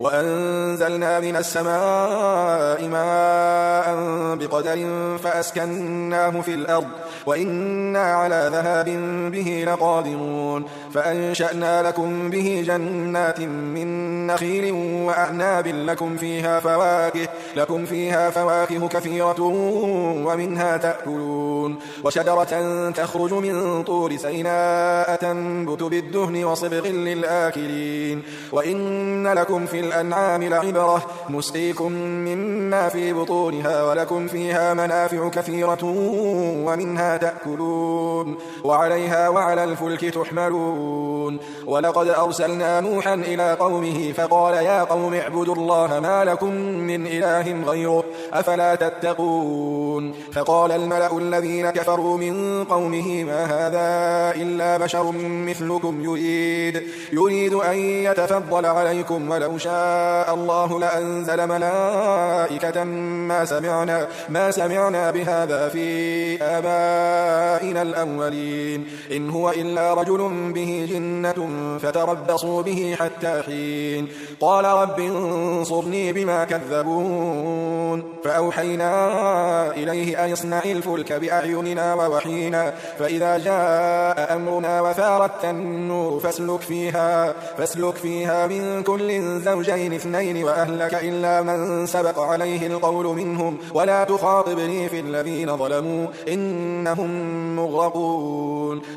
وأنزلنا من السماء ماء بقدر فأسكناه في الأرض وإنا على ذهاب به لقادرون فأنشأنا لكم به جنات من نخيل وأعناب لكم فيها فواكه كثيرة ومنها تأكلون وشجرة تخرج من طور سيناء تنبت بالدهن وصبغ للآكلين وإن لكم في الأنعام لعبرة نسقيكم مما في بطونها ولكم فيها منافع كثيرة ومنها تأكلون وعليها وعلى الفلك تحملون ولقد أرسلنا نوحا إلى قومه فقال يا قوم اعبدوا الله ما لكم من إله غيره أفلا تتقون فقال الملأ الذين كفروا من قومه ما هذا إلا بشر مثلكم يريد أن يتفضل عليكم ولو شاء الله لأنزل ملائكة ما سمعنا بهذا في آبائنا الأولين إن هو إلا رجل به جنة فتربصوا به حتى حين قال رب انصرني بما كذبون فأوحينا إليه أن يصنع الفلك بأعيننا ووحينا فإذا جاء أمرنا وفارت النور فاسلك فيها من كل زوجين اثنين وأهلك إلا من سبق عليه القول منهم ولا تخاطبني في الذين ظلموا إنهم مغرقون